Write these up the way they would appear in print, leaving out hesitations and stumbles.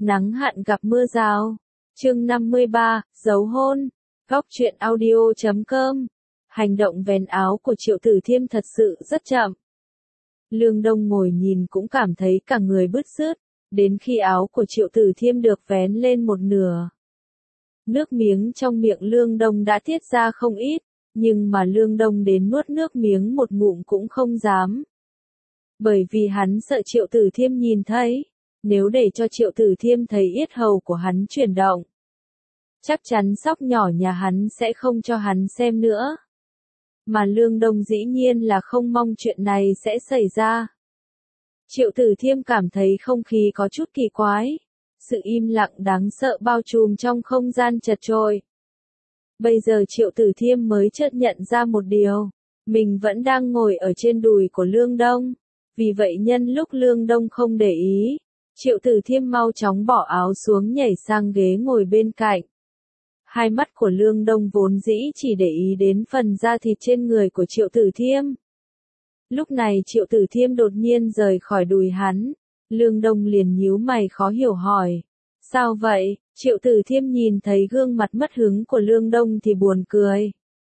Nắng hạn gặp mưa rào. Chương 53, dấu hôn. Góc truyện audio.com. Hành động vén áo của Triệu Tử Thiêm thật sự rất chậm. Lương Đông ngồi nhìn cũng cảm thấy cả người bứt rứt, đến khi áo của Triệu Tử Thiêm được vén lên một nửa. Nước miếng trong miệng Lương Đông đã tiết ra không ít, nhưng mà Lương Đông đến nuốt nước miếng một ngụm cũng không dám. Bởi vì hắn sợ Triệu Tử Thiêm nhìn thấy, nếu để cho Triệu Tử Thiêm thấy yết hầu của hắn chuyển động, chắc chắn sóc nhỏ nhà hắn sẽ không cho hắn xem nữa. Mà Lương Đông dĩ nhiên là không mong chuyện này sẽ xảy ra. Triệu Tử Thiêm cảm thấy không khí có chút kỳ quái, sự im lặng đáng sợ bao trùm trong không gian chật chội. Bây giờ Triệu Tử Thiêm mới chợt nhận ra một điều, mình vẫn đang ngồi ở trên đùi của Lương Đông, vì vậy nhân lúc Lương Đông không để ý, Triệu Tử Thiêm mau chóng bỏ áo xuống nhảy sang ghế ngồi bên cạnh. Hai mắt của Lương Đông vốn dĩ chỉ để ý đến phần da thịt trên người của Triệu Tử Thiêm. Lúc này Triệu Tử Thiêm đột nhiên rời khỏi đùi hắn, Lương Đông liền nhíu mày khó hiểu hỏi. Sao vậy? Triệu Tử Thiêm nhìn thấy gương mặt mất hứng của Lương Đông thì buồn cười.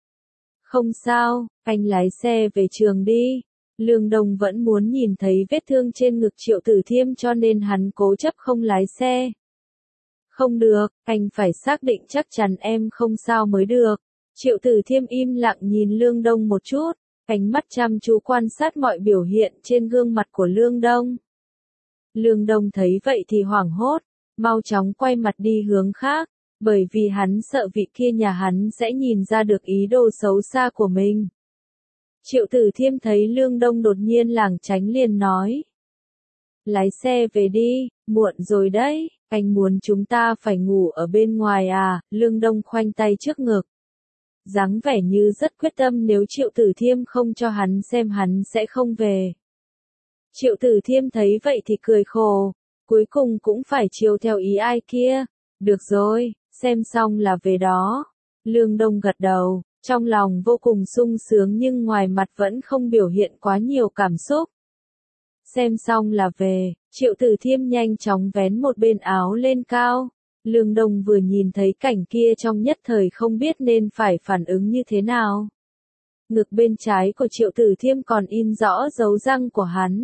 Không sao, anh lái xe về trường đi. Lương Đông vẫn muốn nhìn thấy vết thương trên ngực Triệu Tử Thiêm cho nên hắn cố chấp không lái xe. Không được, anh phải xác định chắc chắn em không sao mới được. Triệu Tử Thiêm im lặng nhìn Lương Đông một chút, ánh mắt chăm chú quan sát mọi biểu hiện trên gương mặt của Lương Đông. Lương Đông thấy vậy thì hoảng hốt, mau chóng quay mặt đi hướng khác, bởi vì hắn sợ vị kia nhà hắn sẽ nhìn ra được ý đồ xấu xa của mình. Triệu Tử Thiêm thấy Lương Đông đột nhiên lảng tránh liền nói. Lái xe về đi, muộn rồi đấy, anh muốn chúng ta phải ngủ ở bên ngoài à? Lương Đông khoanh tay trước ngực, dáng vẻ như rất quyết tâm nếu Triệu Tử Thiêm không cho hắn xem hắn sẽ không về. Triệu Tử Thiêm thấy vậy thì cười khổ, cuối cùng cũng phải chiều theo ý ai kia. Được rồi, xem xong là về đó. Lương Đông gật đầu, trong lòng vô cùng sung sướng nhưng ngoài mặt vẫn không biểu hiện quá nhiều cảm xúc. Xem xong là về, Triệu Tử Thiêm nhanh chóng vén một bên áo lên cao. Lương Đông vừa nhìn thấy cảnh kia trong nhất thời không biết nên phải phản ứng như thế nào. Ngực bên trái của Triệu Tử Thiêm còn in rõ dấu răng của hắn.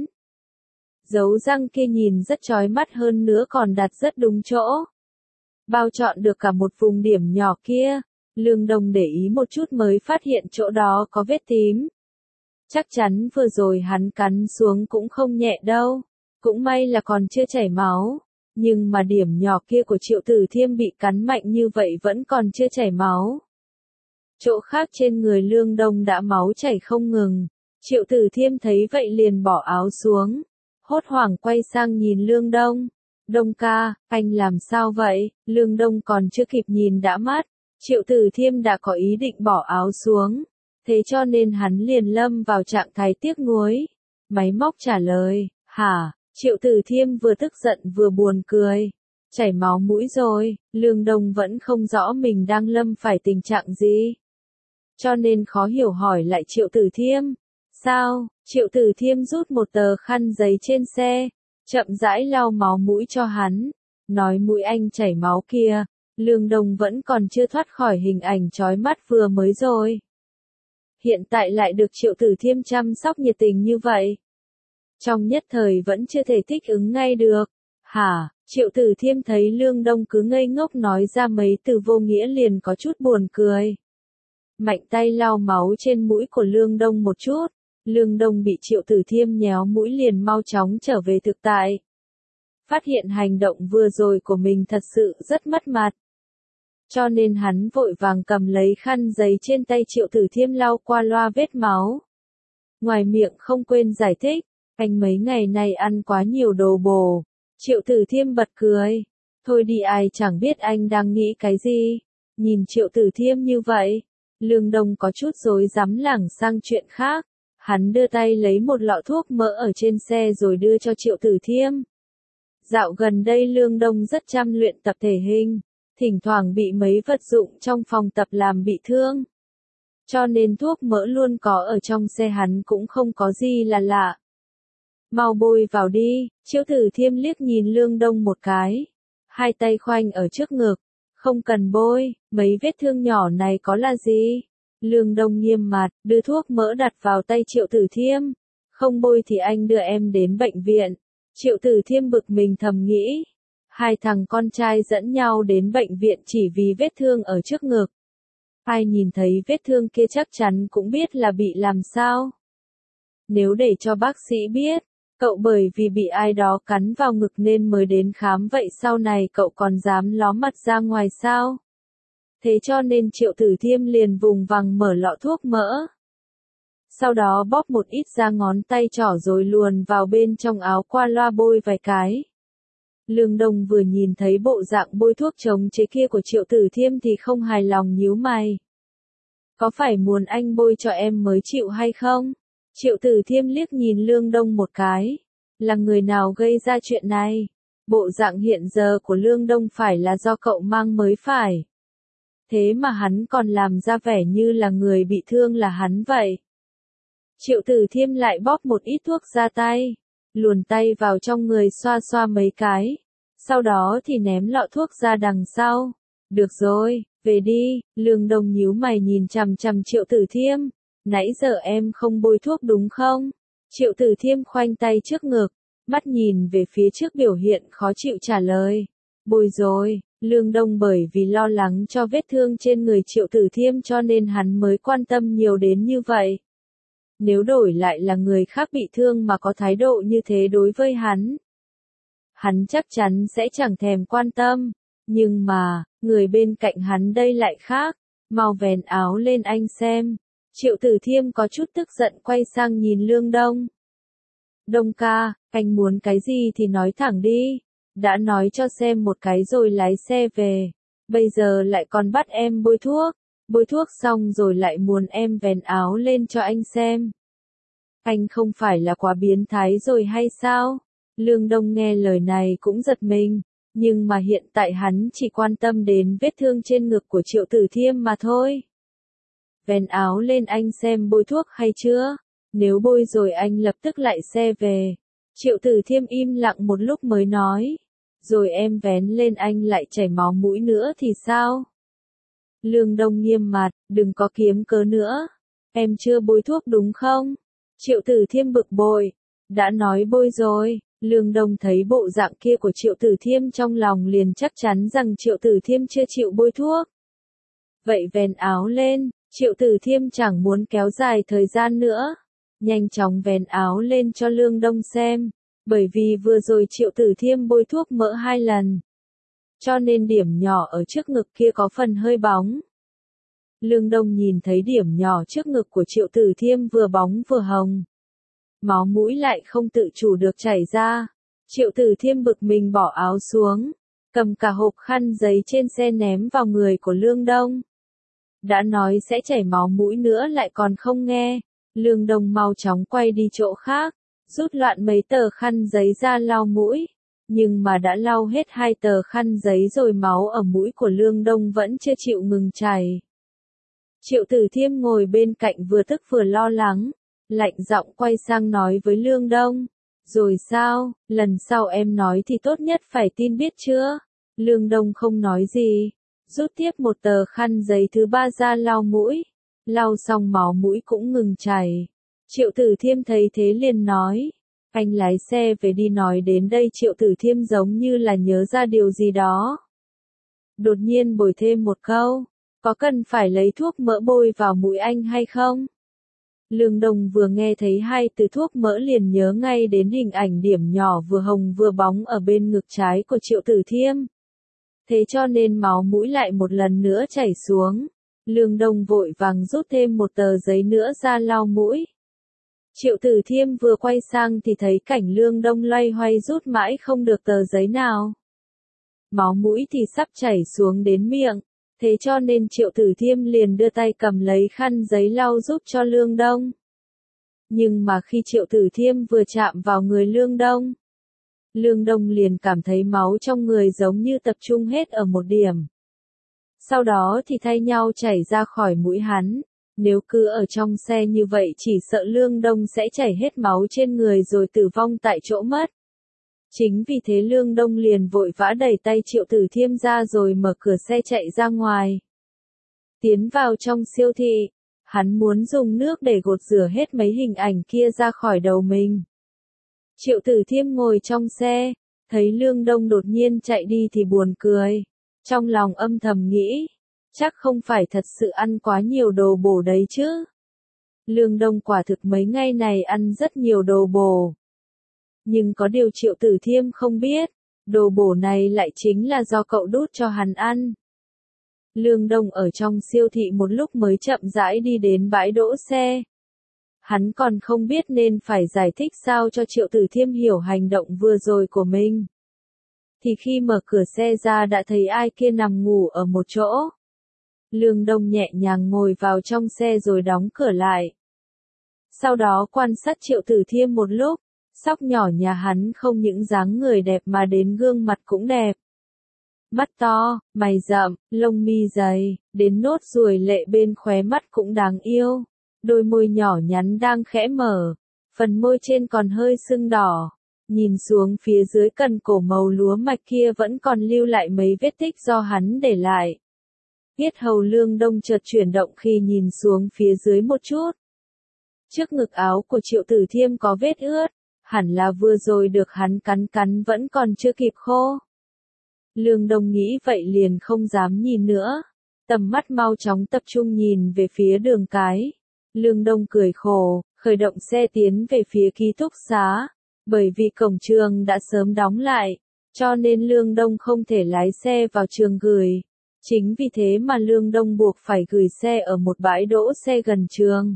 Dấu răng kia nhìn rất chói mắt hơn nữa còn đặt rất đúng chỗ. Bao trọn được cả một vùng điểm nhỏ kia. Lương Đông để ý một chút mới phát hiện chỗ đó có vết tím. Chắc chắn vừa rồi hắn cắn xuống cũng không nhẹ đâu. Cũng may là còn chưa chảy máu. Nhưng mà điểm nhỏ kia của Triệu Tử Thiêm bị cắn mạnh như vậy vẫn còn chưa chảy máu. Chỗ khác trên người Lương Đông đã máu chảy không ngừng. Triệu Tử Thiêm thấy vậy liền bỏ áo xuống. Hốt hoảng quay sang nhìn Lương Đông. Đông ca, anh làm sao vậy? Lương Đông còn chưa kịp nhìn đã mắt. Triệu Tử Thiêm đã có ý định bỏ áo xuống. Thế cho nên hắn liền lâm vào trạng thái tiếc nuối. Máy móc trả lời, hả? Triệu Tử Thiêm vừa tức giận vừa buồn cười. Chảy máu mũi rồi, Lương Đông vẫn không rõ mình đang lâm phải tình trạng gì. Cho nên khó hiểu hỏi lại Triệu Tử Thiêm. Sao? Triệu Tử Thiêm rút một tờ khăn giấy trên xe, chậm rãi lau máu mũi cho hắn. Nói mũi anh chảy máu kia, Lương Đông vẫn còn chưa thoát khỏi hình ảnh chói mắt vừa mới rồi. Hiện tại lại được Triệu Tử Thiêm chăm sóc nhiệt tình như vậy. Trong nhất thời vẫn chưa thể thích ứng ngay được. Hả? Triệu Tử Thiêm thấy Lương Đông cứ ngây ngốc nói ra mấy từ vô nghĩa liền có chút buồn cười. Mạnh tay lau máu trên mũi của Lương Đông một chút. Lương Đông bị Triệu Tử Thiêm nhéo mũi liền mau chóng trở về thực tại. Phát hiện hành động vừa rồi của mình thật sự rất mất mặt. Cho nên hắn vội vàng cầm lấy khăn giấy trên tay Triệu Tử Thiêm lau qua loa vết máu. Ngoài miệng không quên giải thích, anh mấy ngày nay ăn quá nhiều đồ bổ. Triệu Tử Thiêm bật cười. Thôi đi, ai chẳng biết anh đang nghĩ cái gì. Nhìn Triệu Tử Thiêm như vậy, Lương Đông có chút rối rắm lảng sang chuyện khác. Hắn đưa tay lấy một lọ thuốc mỡ ở trên xe rồi đưa cho Triệu Tử Thiêm. Dạo gần đây Lương Đông rất chăm luyện tập thể hình, thỉnh thoảng bị mấy vật dụng trong phòng tập làm bị thương. Cho nên thuốc mỡ luôn có ở trong xe hắn cũng không có gì là lạ. Mau bôi vào đi, Triệu Tử Thiêm liếc nhìn Lương Đông một cái. hai tay khoanh ở trước ngực. Không cần bôi, mấy vết thương nhỏ này có là gì? Lương Đông nghiêm mặt, đưa thuốc mỡ đặt vào tay Triệu Tử Thiêm. Không bôi thì anh đưa em đến bệnh viện. Triệu Tử Thiêm bực mình thầm nghĩ. Hai thằng con trai dẫn nhau đến bệnh viện chỉ vì vết thương ở trước ngực. Ai nhìn thấy vết thương kia chắc chắn cũng biết là bị làm sao. Nếu để cho bác sĩ biết, cậu bởi vì bị ai đó cắn vào ngực nên mới đến khám vậy sau này cậu còn dám ló mặt ra ngoài sao? Thế cho nên Triệu Tử Thiêm liền vùng vằng mở lọ thuốc mỡ. Sau đó bóp một ít ra ngón tay trỏ rồi luồn vào bên trong áo qua loa bôi vài cái. Lương Đông vừa nhìn thấy bộ dạng bôi thuốc chống chế kia của Triệu Tử Thiêm thì không hài lòng nhíu mày. Có phải muốn anh bôi cho em mới chịu hay không? Triệu Tử Thiêm liếc nhìn Lương Đông một cái. Là người nào gây ra chuyện này? Bộ dạng hiện giờ của Lương Đông phải là do cậu mang mới phải. Thế mà hắn còn làm ra vẻ như là người bị thương là hắn vậy. Triệu Tử Thiêm lại bóp một ít thuốc ra tay, luồn tay vào trong người xoa xoa mấy cái. Sau đó thì ném lọ thuốc ra đằng sau. Được rồi, về đi. Lương Đông nhíu mày nhìn chằm chằm Triệu Tử Thiêm. Nãy giờ em không bôi thuốc đúng không? Triệu Tử Thiêm khoanh tay trước ngực, mắt nhìn về phía trước biểu hiện khó chịu trả lời. Bôi rồi. Lương Đông bởi vì lo lắng cho vết thương trên người Triệu Tử Thiêm cho nên hắn mới quan tâm nhiều đến như vậy. Nếu đổi lại là người khác bị thương mà có thái độ như thế đối với hắn chắc chắn sẽ chẳng thèm quan tâm. Nhưng mà, người bên cạnh hắn đây lại khác. Mau vén áo lên anh xem. Triệu Tử Thiêm có chút tức giận quay sang nhìn Lương Đông. Đông ca, anh muốn cái gì thì nói thẳng đi. Đã nói cho xem một cái rồi lái xe về. Bây giờ lại còn bắt em bôi thuốc. Bôi thuốc xong rồi lại muốn em vén áo lên cho anh xem. Anh không phải là quá biến thái rồi hay sao? Lương Đông nghe lời này cũng giật mình. Nhưng mà hiện tại hắn chỉ quan tâm đến vết thương trên ngực của Triệu Tử Thiêm mà thôi. Vén áo lên anh xem bôi thuốc hay chưa? Nếu bôi rồi anh lập tức lại xe về. Triệu Tử Thiêm im lặng một lúc mới nói. Rồi em vén lên anh lại chảy máu mũi nữa thì sao? Lương Đông nghiêm mặt, đừng có kiếm cớ nữa. Em chưa bôi thuốc đúng không? Triệu Tử Thiêm bực bội. Đã nói bôi rồi. Lương Đông thấy bộ dạng kia của Triệu Tử Thiêm trong lòng liền chắc chắn rằng Triệu Tử Thiêm chưa chịu bôi thuốc. Vậy vén áo lên. Triệu Tử Thiêm chẳng muốn kéo dài thời gian nữa. Nhanh chóng vén áo lên cho Lương Đông xem. Bởi vì vừa rồi Triệu Tử Thiêm bôi thuốc mỡ 2 lần. Cho nên điểm nhỏ ở trước ngực kia có phần hơi bóng. Lương Đông nhìn thấy điểm nhỏ trước ngực của Triệu Tử Thiêm vừa bóng vừa hồng. Máu mũi lại không tự chủ được chảy ra. Triệu Tử Thiêm bực mình bỏ áo xuống. Cầm cả hộp khăn giấy trên xe ném vào người của Lương Đông. Đã nói sẽ chảy máu mũi nữa lại còn không nghe. Lương Đông mau chóng quay đi chỗ khác. Rút loạn mấy tờ khăn giấy ra lau mũi. Nhưng mà đã lau hết 2 tờ khăn giấy rồi máu ở mũi của Lương Đông vẫn chưa chịu ngừng chảy. Triệu Tử Thiêm ngồi bên cạnh vừa tức vừa lo lắng. Lạnh giọng quay sang nói với Lương Đông. Rồi sao, lần sau em nói thì tốt nhất phải tin biết chưa? Lương Đông không nói gì. Rút tiếp một tờ khăn giấy thứ 3 ra lau mũi. Lau xong máu mũi cũng ngừng chảy. Triệu Tử Thiêm thấy thế liền nói. Anh lái xe về đi. Nói đến đây Triệu Tử Thiêm giống như là nhớ ra điều gì đó. Đột nhiên bồi thêm một câu. Có cần phải lấy thuốc mỡ bôi vào mũi anh hay không? Lương Đông vừa nghe thấy 2 từ thuốc mỡ liền nhớ ngay đến hình ảnh điểm nhỏ vừa hồng vừa bóng ở bên ngực trái của Triệu Tử Thiêm. Thế cho nên máu mũi lại một lần nữa chảy xuống. Lương Đông vội vàng rút thêm một tờ giấy nữa ra lau mũi. Triệu Tử Thiêm vừa quay sang thì thấy cảnh Lương Đông loay hoay rút mãi không được tờ giấy nào. Máu mũi thì sắp chảy xuống đến miệng. Thế cho nên Triệu Tử Thiêm liền đưa tay cầm lấy khăn giấy lau giúp cho Lương Đông. Nhưng mà khi Triệu Tử Thiêm vừa chạm vào người Lương Đông liền cảm thấy máu trong người giống như tập trung hết ở một điểm. Sau đó thì thay nhau chảy ra khỏi mũi hắn. Nếu cứ ở trong xe như vậy chỉ sợ Lương Đông sẽ chảy hết máu trên người rồi tử vong tại chỗ mất. Chính vì thế Lương Đông liền vội vã đẩy tay Triệu Tử Thiêm ra rồi mở cửa xe chạy ra ngoài. Tiến vào trong siêu thị, hắn muốn dùng nước để gột rửa hết mấy hình ảnh kia ra khỏi đầu mình. Triệu Tử Thiêm ngồi trong xe, thấy Lương Đông đột nhiên chạy đi thì buồn cười. Trong lòng âm thầm nghĩ, chắc không phải thật sự ăn quá nhiều đồ bổ đấy chứ. Lương Đông quả thực mấy ngày này ăn rất nhiều đồ bổ. Nhưng có điều Triệu Tử Thiêm không biết, đồ bổ này lại chính là do cậu đút cho hắn ăn. Lương Đông ở trong siêu thị một lúc mới chậm rãi đi đến bãi đỗ xe. Hắn còn không biết nên phải giải thích sao cho Triệu Tử Thiêm hiểu hành động vừa rồi của mình. Thì khi mở cửa xe ra đã thấy ai kia nằm ngủ ở một chỗ. Lương Đông nhẹ nhàng ngồi vào trong xe rồi đóng cửa lại. Sau đó quan sát Triệu Tử Thiêm một lúc, sóc nhỏ nhà hắn không những dáng người đẹp mà đến gương mặt cũng đẹp. Mắt to, mày rậm, lông mi dày, đến nốt ruồi lệ bên khóe mắt cũng đáng yêu. Đôi môi nhỏ nhắn đang khẽ mở, phần môi trên còn hơi sưng đỏ. Nhìn xuống phía dưới cần cổ màu lúa mạch kia vẫn còn lưu lại mấy vết tích do hắn để lại. Yết hầu Lương Đông chợt chuyển động khi nhìn xuống phía dưới một chút. Trước ngực áo của Triệu Tử Thiêm có vết ướt, hẳn là vừa rồi được hắn cắn vẫn còn chưa kịp khô. Lương Đông nghĩ vậy liền không dám nhìn nữa, tầm mắt mau chóng tập trung nhìn về phía đường cái. Lương Đông cười khổ, khởi động xe tiến về phía ký túc xá. Bởi vì cổng trường đã sớm đóng lại, cho nên Lương Đông không thể lái xe vào trường gửi. Chính vì thế mà Lương Đông buộc phải gửi xe ở một bãi đỗ xe gần trường.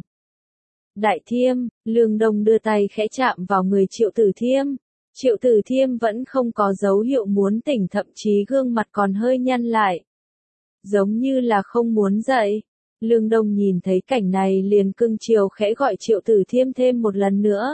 Đại Thiêm, Lương Đông đưa tay khẽ chạm vào người Triệu Tử Thiêm. Triệu Tử Thiêm vẫn không có dấu hiệu muốn tỉnh, thậm chí gương mặt còn hơi nhăn lại. Giống như là không muốn dậy. Lương Đông nhìn thấy cảnh này liền cưng chiều khẽ gọi Triệu Tử Thiêm thêm một lần nữa.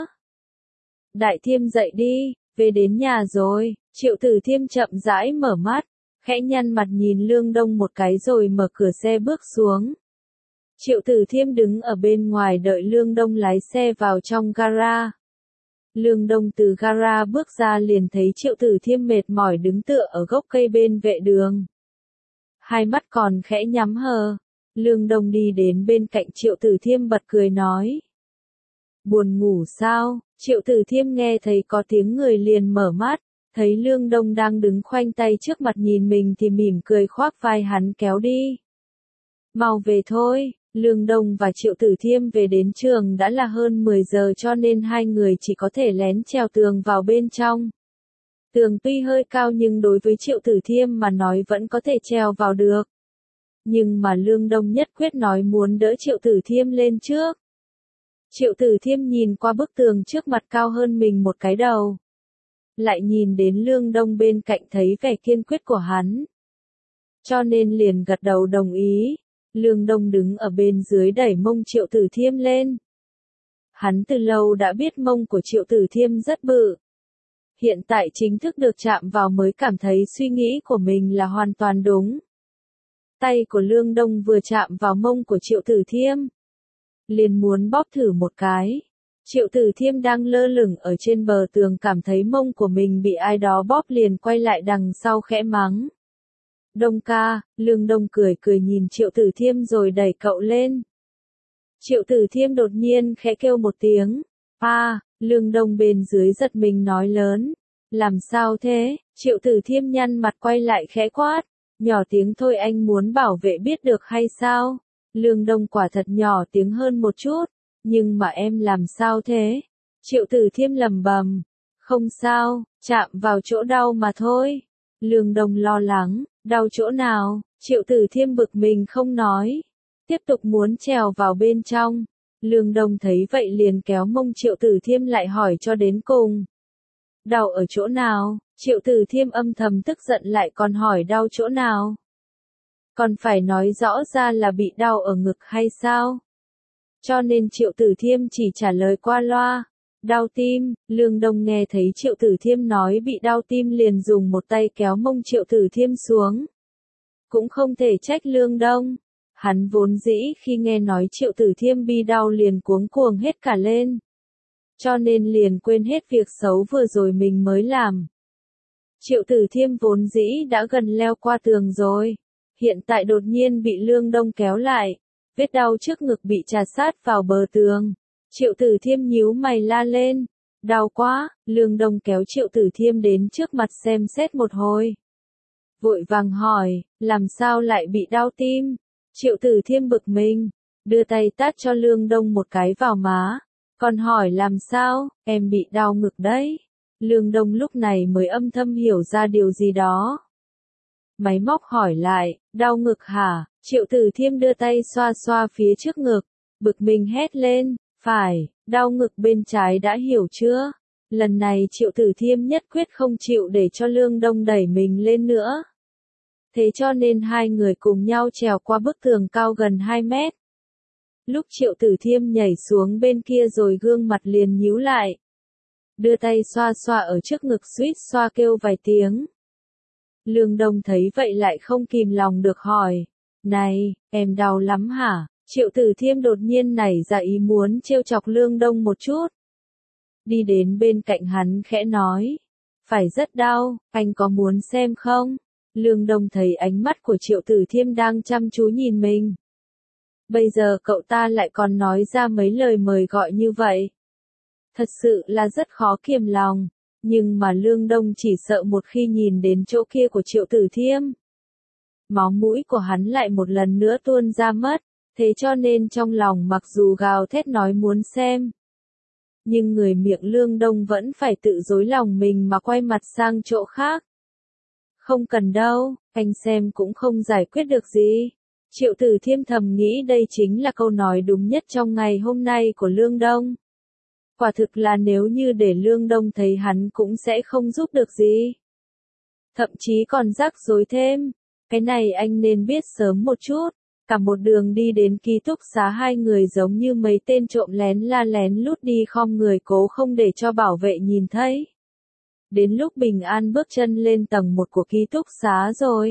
Đại Thiêm dậy đi, về đến nhà rồi. Triệu Tử Thiêm chậm rãi mở mắt, khẽ nhăn mặt nhìn Lương Đông một cái rồi mở cửa xe bước xuống. Triệu Tử Thiêm đứng ở bên ngoài đợi Lương Đông lái xe vào trong gara. Lương Đông từ gara bước ra liền thấy Triệu Tử Thiêm mệt mỏi đứng tựa ở gốc cây bên vệ đường. Hai mắt còn khẽ nhắm hờ. Lương Đông đi đến bên cạnh Triệu Tử Thiêm bật cười nói. Buồn ngủ sao? Triệu Tử Thiêm nghe thấy có tiếng người liền mở mắt, thấy Lương Đông đang đứng khoanh tay trước mặt nhìn mình thì mỉm cười khoác vai hắn kéo đi. Mau về thôi. Lương Đông và Triệu Tử Thiêm về đến trường đã là hơn 10 giờ cho nên hai người chỉ có thể lén trèo tường vào bên trong. Tường tuy hơi cao nhưng đối với Triệu Tử Thiêm mà nói vẫn có thể trèo vào được. Nhưng mà Lương Đông nhất quyết nói muốn đỡ Triệu Tử Thiêm lên trước. Triệu Tử Thiêm nhìn qua bức tường trước mặt cao hơn mình một cái đầu. Lại nhìn đến Lương Đông bên cạnh thấy vẻ kiên quyết của hắn. Cho nên liền gật đầu đồng ý. Lương Đông đứng ở bên dưới đẩy mông Triệu Tử Thiêm lên. Hắn từ lâu đã biết mông của Triệu Tử Thiêm rất bự. Hiện tại chính thức được chạm vào mới cảm thấy suy nghĩ của mình là hoàn toàn đúng. Tay của Lương Đông vừa chạm vào mông của Triệu Tử Thiêm. Liền muốn bóp thử một cái. Triệu Tử Thiêm đang lơ lửng ở trên bờ tường cảm thấy mông của mình bị ai đó bóp liền quay lại đằng sau khẽ mắng. Đông ca, Lương Đông cười cười nhìn Triệu Tử Thiêm rồi đẩy cậu lên. Triệu Tử Thiêm đột nhiên khẽ kêu một tiếng. Lương Đông bên dưới giật mình nói lớn. Làm sao thế? Triệu Tử Thiêm nhăn mặt quay lại khẽ quát. Nhỏ tiếng thôi, anh muốn bảo vệ biết được hay sao? Lương Đông quả thật nhỏ tiếng hơn một chút. Nhưng mà em làm sao thế? Triệu Tử Thiêm lẩm bẩm. Không sao, chạm vào chỗ đau mà thôi. Lương Đông lo lắng. Đau chỗ nào? Triệu Tử Thiêm bực mình không nói. Tiếp tục muốn trèo vào bên trong. Lương Đông thấy vậy liền kéo mông Triệu Tử Thiêm lại hỏi cho đến cùng. Đau ở chỗ nào? Triệu Tử Thiêm âm thầm tức giận lại còn hỏi đau chỗ nào? Còn phải nói rõ ra là bị đau ở ngực hay sao? Cho nên Triệu Tử Thiêm chỉ trả lời qua loa. Đau tim. Lương Đông nghe thấy Triệu Tử Thiêm nói bị đau tim liền dùng một tay kéo mông Triệu Tử Thiêm xuống. Cũng không thể trách Lương Đông. Hắn vốn dĩ khi nghe nói Triệu Tử Thiêm bị đau liền cuống cuồng hết cả lên. cho nên liền quên hết việc xấu vừa rồi mình mới làm. Triệu Tử Thiêm vốn dĩ đã gần leo qua tường rồi, hiện tại đột nhiên bị Lương Đông kéo lại, vết đau trước ngực bị chà sát vào bờ tường. Triệu Tử Thiêm nhíu mày la lên, đau quá. Lương Đông kéo Triệu Tử Thiêm đến trước mặt xem xét một hồi. Vội vàng hỏi, làm sao lại bị đau tim? Triệu Tử Thiêm bực mình, đưa tay tát cho Lương Đông một cái vào má, còn hỏi làm sao, em bị đau ngực đấy. Lương Đông lúc này mới âm thầm hiểu ra điều gì đó. Máy móc hỏi lại, đau ngực hả? Triệu Tử Thiêm đưa tay xoa xoa phía trước ngực, bực mình hét lên, phải, đau ngực bên trái đã hiểu chưa? Lần này Triệu Tử Thiêm nhất quyết không chịu để cho Lương Đông đẩy mình lên nữa. Thế cho nên hai người cùng nhau trèo qua bức tường cao gần 2 mét. Lúc Triệu Tử Thiêm nhảy xuống bên kia rồi gương mặt liền nhíu lại. Đưa tay xoa xoa ở trước ngực suýt xoa kêu vài tiếng. Lương Đông thấy vậy lại không kìm lòng được hỏi, này, em đau lắm hả? Triệu Tử Thiêm đột nhiên nảy ra ý muốn trêu chọc Lương Đông một chút. Đi đến bên cạnh hắn khẽ nói, phải rất đau, anh có muốn xem không? Lương Đông thấy ánh mắt của Triệu Tử Thiêm đang chăm chú nhìn mình. Bây giờ cậu ta lại còn nói ra mấy lời mời gọi như vậy. Thật sự là rất khó kiềm lòng, nhưng mà Lương Đông chỉ sợ một khi nhìn đến chỗ kia của Triệu Tử Thiêm. Máu mũi của hắn lại một lần nữa tuôn ra mất, thế cho nên trong lòng mặc dù gào thét nói muốn xem. Nhưng người miệng Lương Đông vẫn phải tự dối lòng mình mà quay mặt sang chỗ khác. Không cần đâu, anh xem cũng không giải quyết được gì. Triệu Tử Thiêm thầm nghĩ đây chính là câu nói đúng nhất trong ngày hôm nay của Lương Đông. Quả thực là nếu như để Lương Đông thấy hắn cũng sẽ không giúp được gì. Thậm chí còn rắc rối thêm. Cái này anh nên biết sớm một chút. Cả một đường đi đến ký túc xá hai người giống như mấy tên trộm lén la lén lút đi khom người cố không để cho bảo vệ nhìn thấy. Đến lúc bình an bước chân lên tầng 1 của ký túc xá rồi.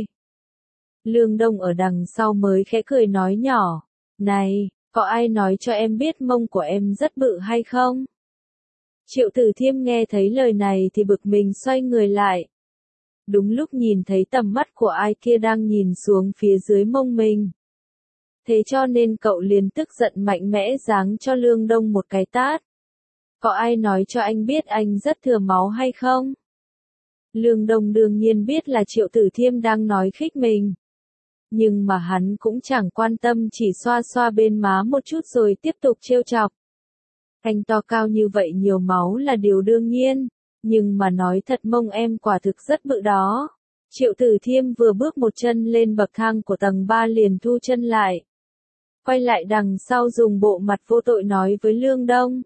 Lương Đông ở đằng sau mới khẽ cười nói nhỏ, này, có ai nói cho em biết mông của em rất bự hay không? Triệu Tử Thiêm nghe thấy lời này thì bực mình xoay người lại. Đúng lúc nhìn thấy tầm mắt của ai kia đang nhìn xuống phía dưới mông mình. Thế cho nên cậu liền tức giận mạnh mẽ giáng cho Lương Đông một cái tát. Có ai nói cho anh biết anh rất thừa máu hay không? Lương Đông đương nhiên biết là Triệu Tử Thiêm đang nói khích mình. Nhưng mà hắn cũng chẳng quan tâm, chỉ xoa xoa bên má một chút rồi tiếp tục trêu chọc. Anh to cao như vậy nhiều máu là điều đương nhiên, nhưng mà nói thật mông em quả thực rất bự đó. Triệu Tử Thiêm vừa bước một chân lên bậc thang của tầng 3 liền thu chân lại. Quay lại đằng sau dùng bộ mặt vô tội nói với Lương Đông.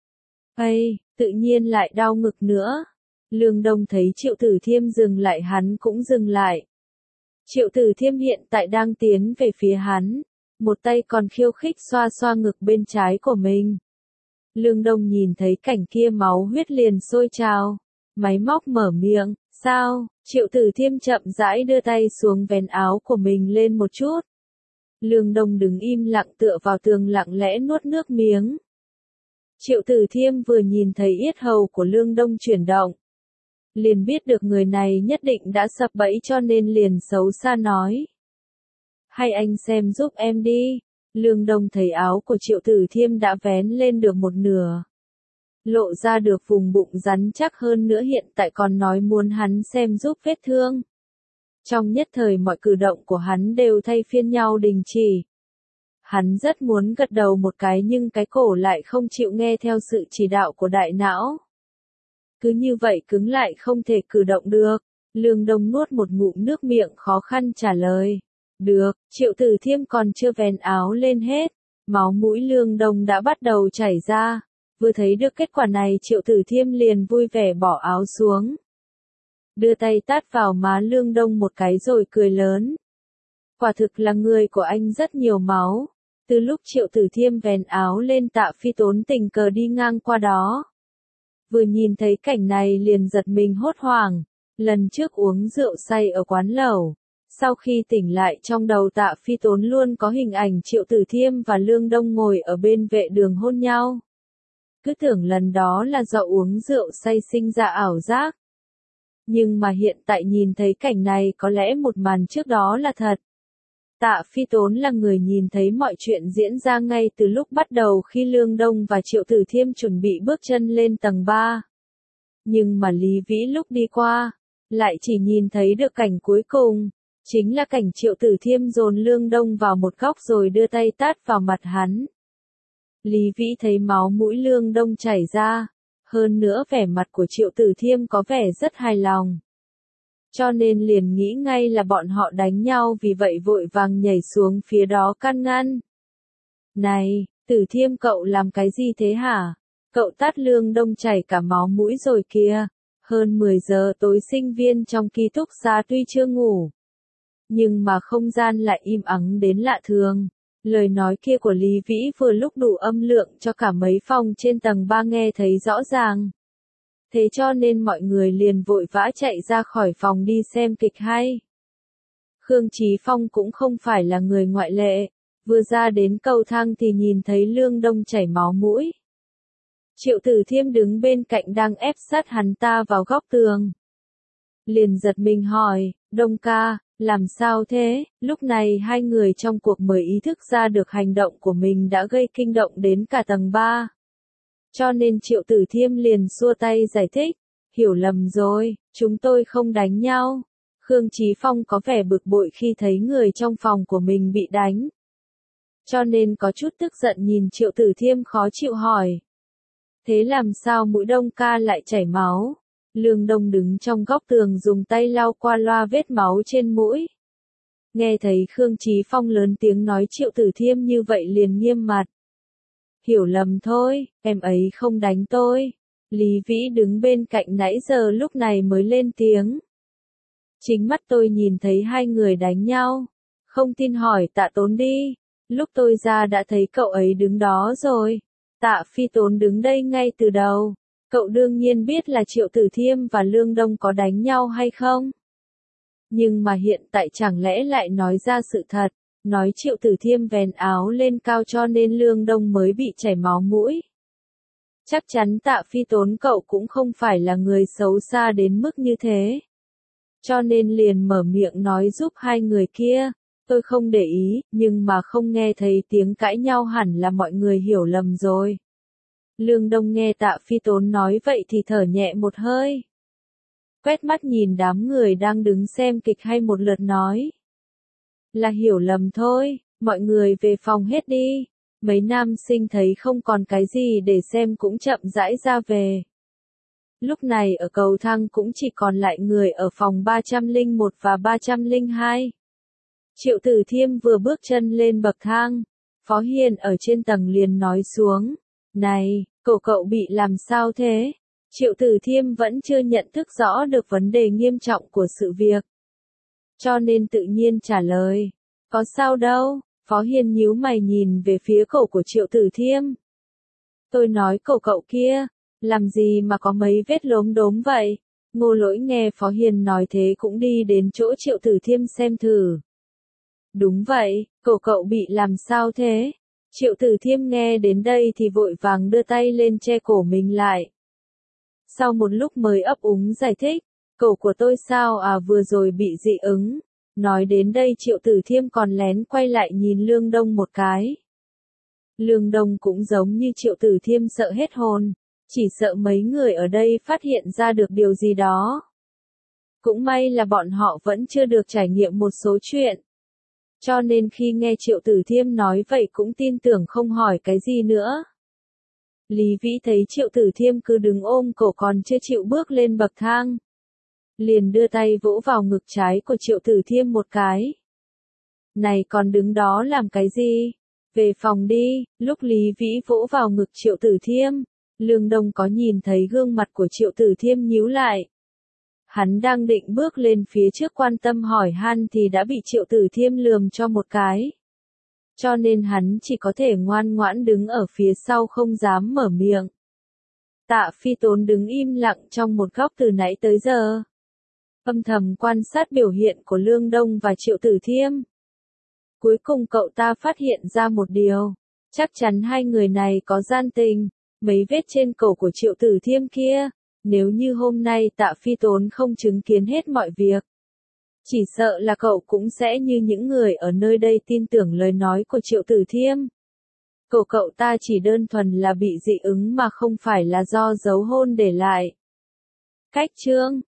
Ây, tự nhiên lại đau ngực nữa. Lương Đông thấy Triệu Tử Thiêm dừng lại hắn cũng dừng lại. Triệu Tử Thiêm hiện tại đang tiến về phía hắn, một tay còn khiêu khích xoa xoa ngực bên trái của mình. Lương Đông nhìn thấy cảnh kia máu huyết liền sôi trào, máy móc mở miệng, sao? Triệu Tử Thiêm chậm rãi đưa tay xuống vén áo của mình lên một chút. Lương Đông đứng im lặng tựa vào tường lặng lẽ nuốt nước miếng. Triệu Tử Thiêm vừa nhìn thấy yết hầu của Lương Đông chuyển động. Liền biết được người này nhất định đã sập bẫy cho nên liền xấu xa nói. Hay anh xem giúp em đi. Lương Đông thấy áo của Triệu Tử Thiêm đã vén lên được một nửa. Lộ ra được vùng bụng rắn chắc hơn nữa hiện tại còn nói muốn hắn xem giúp vết thương. Trong nhất thời mọi cử động của hắn đều thay phiên nhau đình chỉ. Hắn rất muốn gật đầu một cái nhưng cái cổ lại không chịu nghe theo sự chỉ đạo của đại não. Cứ như vậy cứng lại không thể cử động được. Lương Đông nuốt một ngụm nước miệng khó khăn trả lời. Được, Triệu Tử Thiêm còn chưa vén áo lên hết. Máu mũi Lương Đông đã bắt đầu chảy ra. Vừa thấy được kết quả này Triệu Tử Thiêm liền vui vẻ bỏ áo xuống. Đưa tay tát vào má Lương Đông một cái rồi cười lớn. Quả thực là người của anh rất nhiều máu. Từ lúc Triệu Tử Thiêm vén áo lên Tạ Phi Tốn tình cờ đi ngang qua đó. Vừa nhìn thấy cảnh này liền giật mình hốt hoảng. Lần trước uống rượu say ở quán lẩu. Sau khi tỉnh lại trong đầu Tạ Phi Tốn luôn có hình ảnh Triệu Tử Thiêm và Lương Đông ngồi ở bên vệ đường hôn nhau. cứ tưởng lần đó là do uống rượu say sinh ra ảo giác. Nhưng mà hiện tại nhìn thấy cảnh này có lẽ một màn trước đó là thật. Tạ Phi Tốn là người nhìn thấy mọi chuyện diễn ra ngay từ lúc bắt đầu khi Lương Đông và Triệu Tử Thiêm chuẩn bị bước chân lên tầng 3. Nhưng mà Lý Vĩ lúc đi qua, lại chỉ nhìn thấy được cảnh cuối cùng, chính là cảnh Triệu Tử Thiêm dồn Lương Đông vào một góc rồi đưa tay tát vào mặt hắn. Lý Vĩ thấy máu mũi Lương Đông chảy ra, hơn nữa vẻ mặt của Triệu Tử Thiêm có vẻ rất hài lòng. Cho nên liền nghĩ ngay là bọn họ đánh nhau, vì vậy vội vàng nhảy xuống phía đó can ngăn. Này, Tử Thiêm cậu làm cái gì thế hả? Cậu tát Lương Đông chảy cả máu mũi rồi kìa. Hơn 10 giờ tối sinh viên trong ký túc xá tuy chưa ngủ, nhưng mà không gian lại im ắng đến lạ thường. Lời nói kia của Lý Vĩ vừa lúc đủ âm lượng cho cả mấy phòng trên tầng 3 nghe thấy rõ ràng. Thế cho nên mọi người liền vội vã chạy ra khỏi phòng đi xem kịch hay. Khương Chí Phong cũng không phải là người ngoại lệ, vừa ra đến cầu thang thì nhìn thấy Lương Đông chảy máu mũi. Triệu Tử Thiêm đứng bên cạnh đang ép sát hắn ta vào góc tường. Liền giật mình hỏi, Đông ca, làm sao thế? Lúc này hai người trong cuộc mới ý thức ra được hành động của mình đã gây kinh động đến cả tầng 3. Cho nên Triệu Tử Thiêm liền xua tay giải thích, hiểu lầm rồi, chúng tôi không đánh nhau. Khương Chí Phong có vẻ bực bội khi thấy người trong phòng của mình bị đánh. Cho nên có chút tức giận nhìn Triệu Tử Thiêm khó chịu hỏi. Thế làm sao mũi Đông ca lại chảy máu? Lương Đông đứng trong góc tường dùng tay lau qua loa vết máu trên mũi. Nghe thấy Khương Chí Phong lớn tiếng nói Triệu Tử Thiêm như vậy liền nghiêm mặt. Hiểu lầm thôi, em ấy không đánh tôi. Lý Vĩ đứng bên cạnh nãy giờ lúc này mới lên tiếng. Chính mắt tôi nhìn thấy hai người đánh nhau. Không tin hỏi Tạ Tốn đi. Lúc tôi ra đã thấy cậu ấy đứng đó rồi. Tạ Phi Tốn đứng đây ngay từ đầu. Cậu đương nhiên biết là Triệu Tử Thiêm và Lương Đông có đánh nhau hay không? Nhưng mà hiện tại chẳng lẽ lại nói ra sự thật, nói Triệu Tử Thiêm vén áo lên cao cho nên Lương Đông mới bị chảy máu mũi. Chắc chắn Tạ Phi Tốn cậu cũng không phải là người xấu xa đến mức như thế. Cho nên liền mở miệng nói giúp hai người kia. Tôi không để ý, nhưng mà không nghe thấy tiếng cãi nhau hẳn là mọi người hiểu lầm rồi. Lương Đông nghe Tạ Phi Tốn nói vậy thì thở nhẹ một hơi. Quét mắt nhìn đám người đang đứng xem kịch hay một lượt nói. Là hiểu lầm thôi, mọi người về phòng hết đi. Mấy nam sinh thấy không còn cái gì để xem cũng chậm rãi ra về. Lúc này ở cầu thang cũng chỉ còn lại người ở phòng 301 và 302. Triệu Tử Thiêm vừa bước chân lên bậc thang, Phó Hiền ở trên tầng liền nói xuống. Này, cậu bị làm sao thế? Triệu Tử Thiêm vẫn chưa nhận thức rõ được vấn đề nghiêm trọng của sự việc. Cho nên tự nhiên trả lời. Có sao đâu, Phó Hiền nhíu mày nhìn về phía cậu của Triệu Tử Thiêm. Tôi nói cậu kia, làm gì mà có mấy vết lốm đốm vậy? Ngô Lỗi nghe Phó Hiền nói thế cũng đi đến chỗ Triệu Tử Thiêm xem thử. Đúng vậy, cậu bị làm sao thế? Triệu Tử Thiêm nghe đến đây thì vội vàng đưa tay lên che cổ mình lại. Sau một lúc mới ấp úng giải thích, cổ của tôi sao à, vừa rồi bị dị ứng. Nói đến đây Triệu Tử Thiêm còn lén quay lại nhìn Lương Đông một cái. Lương Đông cũng giống như Triệu Tử Thiêm sợ hết hồn, chỉ sợ mấy người ở đây phát hiện ra được điều gì đó. Cũng may là bọn họ vẫn chưa được trải nghiệm một số chuyện. Cho nên khi nghe Triệu Tử Thiêm nói vậy cũng tin tưởng không hỏi cái gì nữa. Lý Vĩ thấy Triệu Tử Thiêm cứ đứng ôm cổ còn chưa chịu bước lên bậc thang. Liền đưa tay vỗ vào ngực trái của Triệu Tử Thiêm một cái. Này còn đứng đó làm cái gì? Về phòng đi. Lúc Lý Vĩ vỗ vào ngực Triệu Tử Thiêm, Lương Đông có nhìn thấy gương mặt của Triệu Tử Thiêm nhíu lại. Hắn đang định bước lên phía trước quan tâm hỏi han thì đã bị Triệu Tử Thiêm lườm cho một cái. Cho nên hắn chỉ có thể ngoan ngoãn đứng ở phía sau không dám mở miệng. Tạ Phi Tốn đứng im lặng trong một góc từ nãy tới giờ. Âm thầm quan sát biểu hiện của Lương Đông và Triệu Tử Thiêm. Cuối cùng cậu ta phát hiện ra một điều. Chắc chắn hai người này có gian tình. mấy vết trên cổ của Triệu Tử Thiêm kia, nếu như hôm nay Tạ Phi Tốn không chứng kiến hết mọi việc, chỉ sợ là cậu cũng sẽ như những người ở nơi đây tin tưởng lời nói của Triệu Tử Thiêm. Cậu ta chỉ đơn thuần là bị dị ứng mà không phải là do dấu hôn để lại. Cách chương